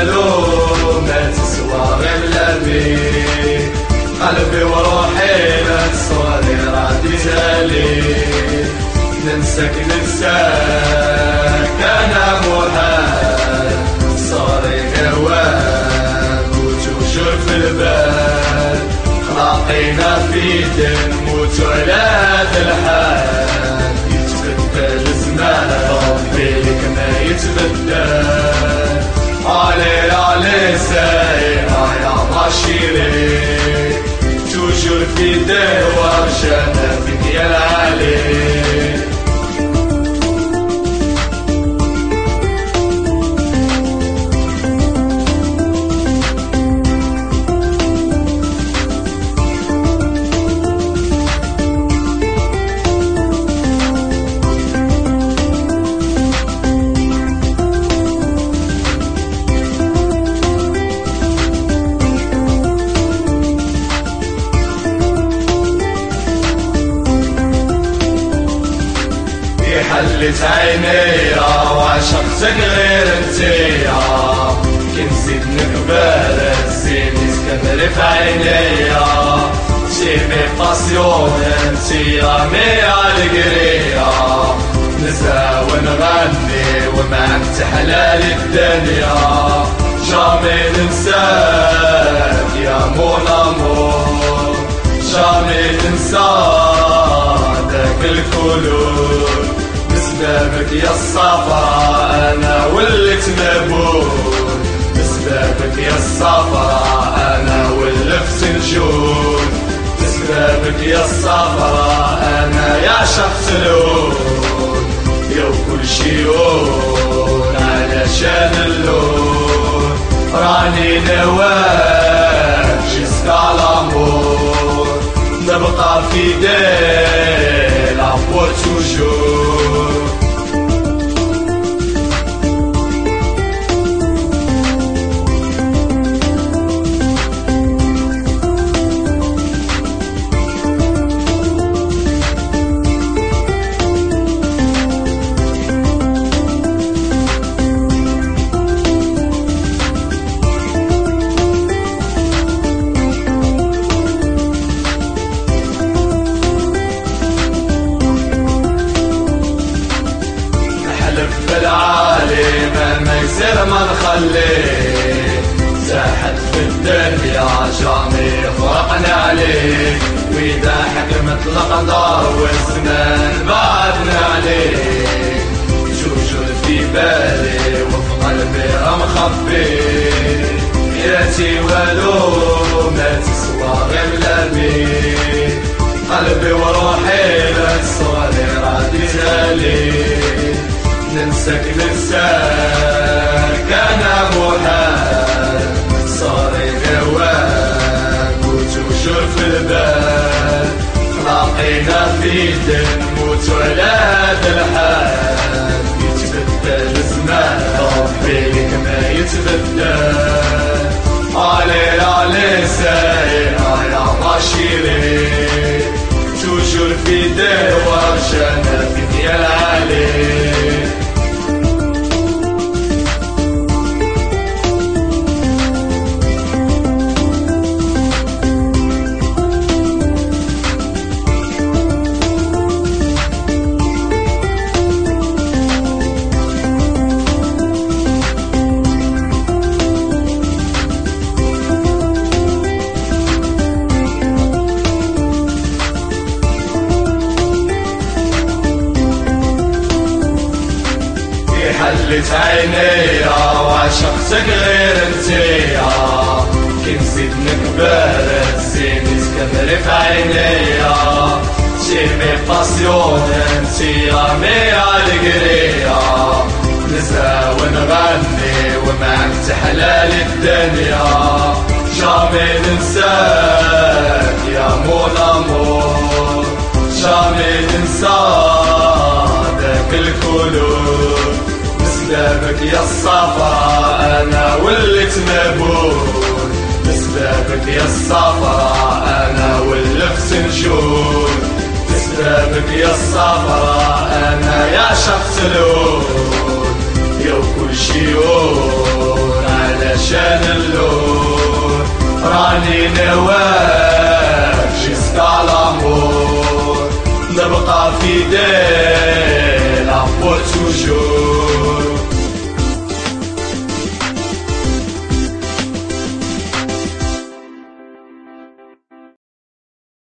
والو ما تسوى غير لبي، قلبي وروحي للصوري رادي تالي، ننساك انا محال، صاري هواك وتوجر في البال، خلاقينا في نموت على هذا الحال، يتبدل الزمان ربي لك ما يتبدل، علي ساير يا بشيري، توجر في دوار جنبك يا العلي. حلت عينيا وعشقتك غير انتيا، كنزيد نقبل الزين يسكن في عينيا، جيبي باسيون انتيا ميا القرية، نزا ونغني ومعك تحلال الدنيا، جامي ننساك يا مون امور، جامي ننساك ذاك الكلور، بسببك يا الصفراء انا وليت مبهور، بسببك يا الصفراء انا ولفت نجود، بسببك يا الصفراء انا يا شخص اللون، يا كل شي يون علشان اللون، راني نواك جسكا لامور، نبقى في ديل عبور توجور. بالعالم ما يصير ما نخليه، زاحت في الدنيا جامي فرقنا عليه، واذا حكمت القدر والزمان بعدنا عليه، جوجل في بالي وفي قلبي مخبي، حياتي والو ما تسوى غير لبي، قلبي وروحي للصوري رادي تالي، ننساك انا محال، صاري هواك وتوجر في البال، خلاقينا في نموت على هذا الحال، يتبدل الزمان ربي لك ما يتبدل، علي ساير يا بشيري، توجر في دوار جنبك يا العلي. حلت عينيا وعشقتك غير انتيا، كنزيد نقبل الزين يسكن في عينيا، جيبي باسيون انتيا ميا القرية، نزا ونغني ومعك تحلال الدنيا، جامي ننساك يا مون امور، جامي ننساك ذاك الكلور، بسببك يا الصفراء انا وليت مبهور، بسببك يا الصفراء انا ولفت نجود، بسببك يا الصفراء انا يا شخص اللون، يا كل شي يون على نواك جسكا لامور نبقى فيديل pour toujours